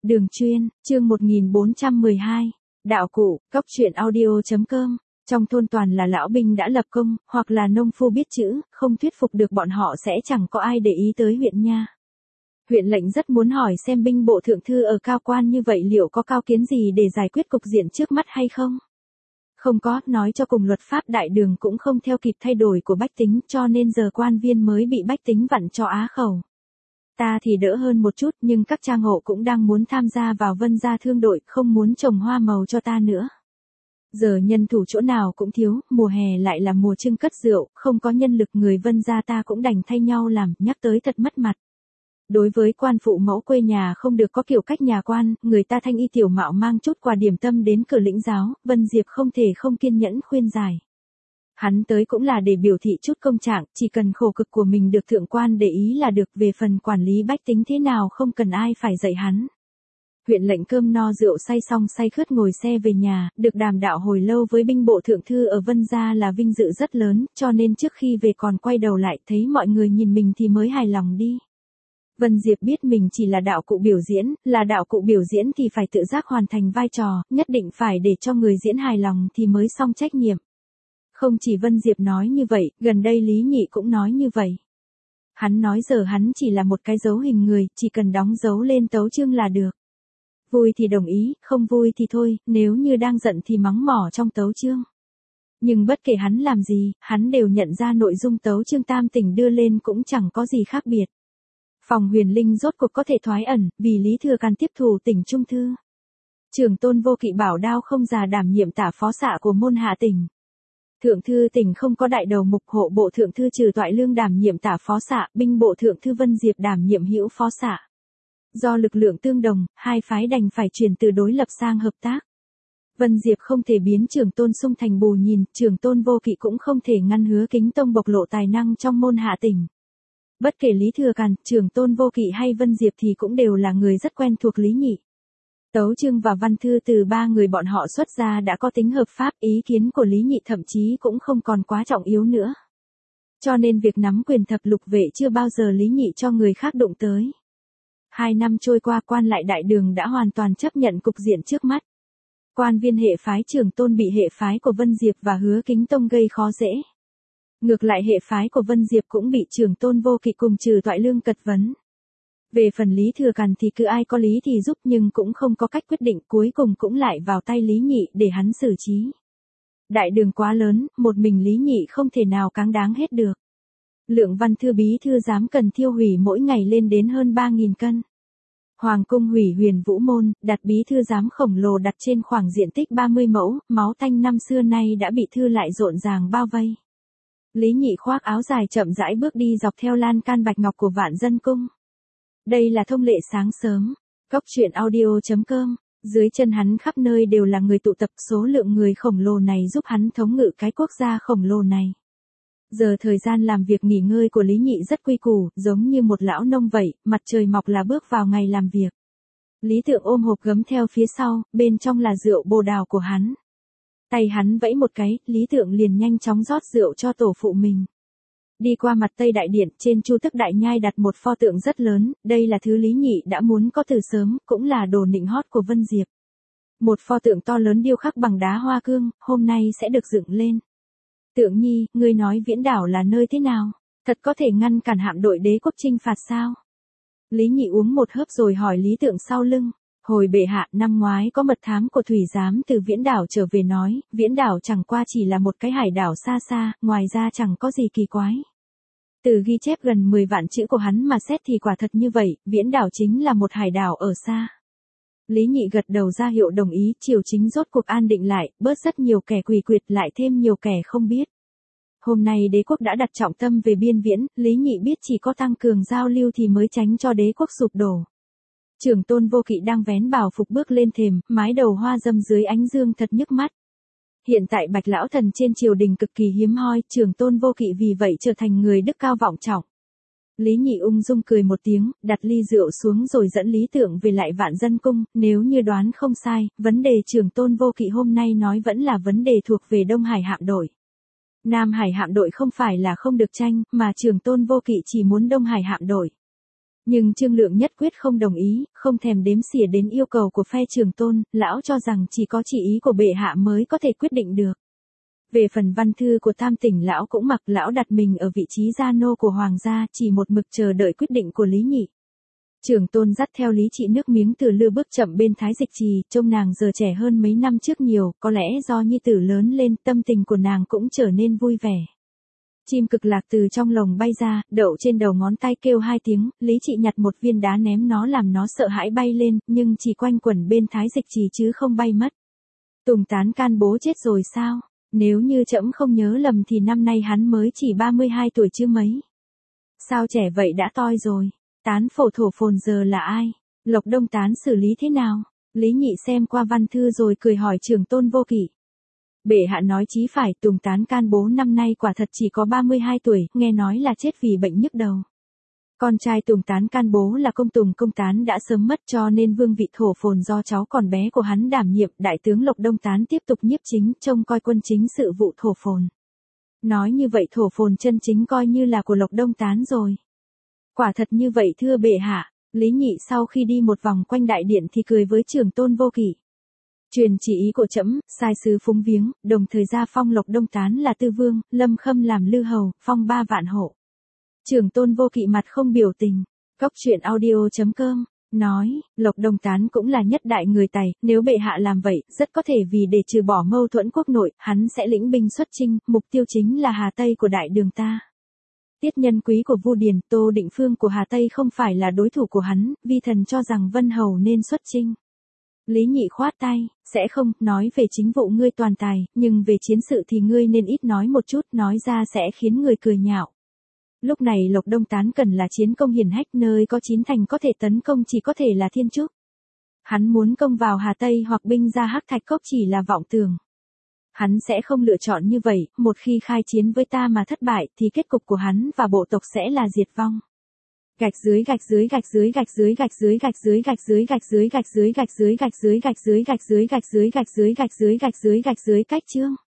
Đường chuyên, chương 1412. Đạo cụ, cóc truyện audio.com. Trong thôn toàn là lão binh đã lập công, hoặc là nông phu biết chữ, không thuyết phục được bọn họ sẽ chẳng có ai để ý tới huyện nha. Huyện lệnh rất muốn hỏi xem binh bộ thượng thư ở cao quan như vậy liệu có cao kiến gì để giải quyết cục diện trước mắt hay không? Không có, nói cho cùng luật pháp đại đường cũng không theo kịp thay đổi của bách tính cho nên giờ quan viên mới bị bách tính vặn cho á khẩu. Ta thì đỡ hơn một chút nhưng các trang hộ cũng đang muốn tham gia vào Vân gia thương đội, không muốn trồng hoa màu cho ta nữa. Giờ nhân thủ chỗ nào cũng thiếu, mùa hè lại là mùa trưng cất rượu, không có nhân lực người Vân gia ta cũng đành thay nhau làm, nhắc tới thật mất mặt. Đối với quan phụ mẫu quê nhà không được có kiểu cách nhà quan, người ta thanh y tiểu mạo mang chút quà điểm tâm đến cửa lĩnh giáo, Vân Diệp không thể không kiên nhẫn khuyên giải. Hắn tới cũng là để biểu thị chút công trạng, chỉ cần khổ cực của mình được thượng quan để ý là được, về phần quản lý bách tính thế nào không cần ai phải dạy hắn. Huyện lệnh cơm no rượu say xong say khướt ngồi xe về nhà, được đàm đạo hồi lâu với binh bộ thượng thư ở Vân gia là vinh dự rất lớn, cho nên trước khi về còn quay đầu lại thấy mọi người nhìn mình thì mới hài lòng đi. Vân Diệp biết mình chỉ là đạo cụ biểu diễn, là đạo cụ biểu diễn thì phải tự giác hoàn thành vai trò, nhất định phải để cho người diễn hài lòng thì mới xong trách nhiệm. Không chỉ Vân Diệp nói như vậy, gần đây Lý Nhị cũng nói như vậy. Hắn nói giờ hắn chỉ là một cái dấu hình người, chỉ cần đóng dấu lên tấu chương là được. Vui thì đồng ý, không vui thì thôi, nếu như đang giận thì mắng mỏ trong tấu chương. Nhưng bất kể hắn làm gì, hắn đều nhận ra nội dung tấu chương tam tỉnh đưa lên cũng chẳng có gì khác biệt. Phòng Huyền Linh rốt cuộc có thể thoái ẩn, vì Lý Thừa Càn tiếp thủ tỉnh Trung Thư. Trưởng tôn Vô Kỵ bảo đao không già đảm nhiệm tả phó xạ của môn hạ tỉnh. Thượng thư tỉnh không có đại đầu mục, hộ bộ thượng thư Trừ Toại Lương đảm nhiệm tả phó xạ, binh bộ thượng thư Vân Diệp đảm nhiệm hữu phó xạ. Do lực lượng tương đồng, hai phái đành phải chuyển từ đối lập sang hợp tác. Vân Diệp không thể biến trưởng tôn Sung thành bù nhìn, trưởng tôn Vô Kỵ cũng không thể ngăn Hứa Kính Tông bộc lộ tài năng trong môn hạ tỉnh. Bất kể Lý Thừa Càn, trưởng tôn Vô Kỵ hay Vân Diệp thì cũng đều là người rất quen thuộc Lý Nhị. Tấu chương và văn thư từ ba người bọn họ xuất ra đã có tính hợp pháp, ý kiến của Lý Nhị thậm chí cũng không còn quá trọng yếu nữa. Cho nên việc nắm quyền thập lục vệ chưa bao giờ Lý Nhị cho người khác đụng tới. 2 năm trôi qua, quan lại đại đường đã hoàn toàn chấp nhận cục diện trước mắt. Quan viên hệ phái trưởng tôn bị hệ phái của Vân Diệp và Hứa Kính Tông gây khó dễ. Ngược lại hệ phái của Vân Diệp cũng bị trưởng tôn Vô Kỵ cùng Trừ Toại Lương cật vấn. Về phần Lý Thừa Càn thì cứ ai có lý thì giúp nhưng cũng không có cách quyết định, cuối cùng cũng lại vào tay Lý Nhị để hắn xử trí. Đại đường quá lớn, một mình Lý Nhị không thể nào cáng đáng hết được. Lượng văn thư bí thư giám cần thiêu hủy mỗi ngày lên đến hơn 3.000 cân. Hoàng cung hủy Huyền Vũ môn, đặt bí thư giám khổng lồ đặt trên khoảng diện tích 30 mẫu, máu tanh năm xưa nay đã bị thư lại rộn ràng bao vây. Lý Nhị khoác áo dài chậm rãi bước đi dọc theo lan can bạch ngọc của Vạn Dân cung. Đây là thông lệ sáng sớm. Cóc truyện audio.com. Dưới chân hắn khắp nơi đều là người tụ tập, số lượng người khổng lồ này giúp hắn thống ngự cái quốc gia khổng lồ này. Giờ thời gian làm việc nghỉ ngơi của Lý Nhị rất quy củ, giống như một lão nông vậy, mặt trời mọc là bước vào ngày làm việc. Lý Tượng ôm hộp gấm theo phía sau, bên trong là rượu bồ đào của hắn. Tay hắn vẫy một cái, Lý Tượng liền nhanh chóng rót rượu cho tổ phụ mình. Đi qua mặt Tây Đại Điện, trên Chu Tức Đại Nhai đặt một pho tượng rất lớn, đây là thứ Lý Nhị đã muốn có từ sớm, cũng là đồ nịnh hót của Vân Diệp. Một pho tượng to lớn điêu khắc bằng đá hoa cương, hôm nay sẽ được dựng lên. Tượng nhi, ngươi nói Viễn Đảo là nơi thế nào? Thật có thể ngăn cản hạm đội đế quốc chinh phạt sao? Lý Nhị uống một hớp rồi hỏi Lý Tượng sau lưng. Hồi bệ hạ, năm ngoái có mật thám của thủy giám từ Viễn Đảo trở về nói, Viễn Đảo chẳng qua chỉ là một cái hải đảo xa xa, ngoài ra chẳng có gì kỳ quái. Từ ghi chép gần 10 vạn chữ của hắn mà xét thì quả thật như vậy, Viễn Đảo chính là một hải đảo ở xa. Lý Nhị gật đầu ra hiệu đồng ý, triều chính rốt cuộc an định lại, bớt rất nhiều kẻ quỷ quyệt lại thêm nhiều kẻ không biết. Hôm nay đế quốc đã đặt trọng tâm về biên viễn, Lý Nhị biết chỉ có tăng cường giao lưu thì mới tránh cho đế quốc sụp đổ. Trưởng tôn Vô Kỵ đang vén bào phục bước lên thềm, mái đầu hoa dâm dưới ánh dương thật nhức mắt. Hiện tại Bạch lão thần trên triều đình cực kỳ hiếm hoi, trưởng tôn Vô Kỵ vì vậy trở thành người đức cao vọng trọng. Lý Nhị ung dung cười một tiếng, đặt ly rượu xuống rồi dẫn Lý Tượng về lại Vạn Dân cung, nếu như đoán không sai, vấn đề trưởng tôn Vô Kỵ hôm nay nói vẫn là vấn đề thuộc về Đông Hải hạm đội. Nam Hải hạm đội không phải là không được tranh, mà trưởng tôn Vô Kỵ chỉ muốn Đông Hải hạm đội. Nhưng Trương Lượng nhất quyết không đồng ý, không thèm đếm xỉa đến yêu cầu của phe Trường Tôn, lão cho rằng chỉ có chỉ ý của bệ hạ mới có thể quyết định được. Về phần văn thư của Tam Tỉnh lão cũng mặc, lão đặt mình ở vị trí gia nô của hoàng gia, chỉ một mực chờ đợi quyết định của Lý Nhị. Trường Tôn dắt theo Lý Trị nước miếng từ lưa bước chậm bên Thái Dịch Trì, trông nàng giờ trẻ hơn mấy năm trước nhiều, có lẽ do nhi tử lớn lên, tâm tình của nàng cũng trở nên vui vẻ. Chim cực lạc từ trong lồng bay ra, đậu trên đầu ngón tay kêu 2 tiếng, Lý Trị nhặt một viên đá ném nó làm nó sợ hãi bay lên, nhưng chỉ quanh quẩn bên Thái Dịch Trì chứ không bay mất. Tùng Tán Can bố chết rồi sao? Nếu như trẫm không nhớ lầm thì năm nay hắn mới chỉ 32 tuổi chứ mấy. Sao trẻ vậy đã toi rồi? Tán phổ thổ phồn giờ là ai? Lộc Đông Tán xử lý thế nào? Lý Nhị xem qua văn thư rồi cười hỏi Trường Tôn Vô Kỵ. Bệ hạ nói chí phải, Tùng Tán Can bố năm nay quả thật chỉ có 32 tuổi, nghe nói là chết vì bệnh nhức đầu. Con trai Tùng Tán Can bố là Công Tùng Công Tán đã sớm mất, cho nên vương vị thổ phồn do cháu còn bé của hắn đảm nhiệm. Đại tướng Lộc Đông Tán tiếp tục nhiếp chính, trông coi quân chính sự vụ thổ phồn. Nói như vậy thổ phồn chân chính coi như là của Lộc Đông Tán rồi. Quả thật như vậy thưa bệ hạ. Lý Nhị sau khi đi một vòng quanh đại điện thì cười với Trường Tôn Vô Kỵ. Truyền chỉ ý của trẫm, sai sứ phúng viếng, đồng thời gia phong Lộc Đông Tán là tư vương, Lâm Khâm làm lư hầu, phong 3 vạn hộ. Trường Tôn Vô Kỵ mặt không biểu tình. Cóc truyện audio.com nói, Lộc Đông Tán cũng là nhất đại người Tày, nếu bệ hạ làm vậy, rất có thể vì để trừ bỏ mâu thuẫn quốc nội, hắn sẽ lĩnh binh xuất chinh, mục tiêu chính là Hà Tây của đại đường ta. Tiết Nhân Quý của Vu Điền, Tô Định Phương của Hà Tây không phải là đối thủ của hắn, vi thần cho rằng Vân Hầu nên xuất chinh. Lý Nhị khoát tay, sẽ không, nói về chính vụ ngươi toàn tài, nhưng về chiến sự thì ngươi nên ít nói một chút, nói ra sẽ khiến người cười nhạo. Lúc này Lộc Đông Tán cần là chiến công hiển hách, nơi có 9 thành có thể tấn công chỉ có thể là Thiên Trúc. Hắn muốn công vào Hà Tây hoặc binh ra Hắc Thạch Cốc chỉ là vọng tưởng. Hắn sẽ không lựa chọn như vậy, một khi khai chiến với ta mà thất bại thì kết cục của hắn và bộ tộc sẽ là diệt vong. Gạch dưới gạch dưới gạch dưới gạch dưới gạch dưới gạch dưới gạch dưới gạch dưới gạch dưới gạch dưới gạch dưới gạch dưới gạch dưới gạch dưới gạch dưới gạch dưới gạch dưới gạch dưới cách chương.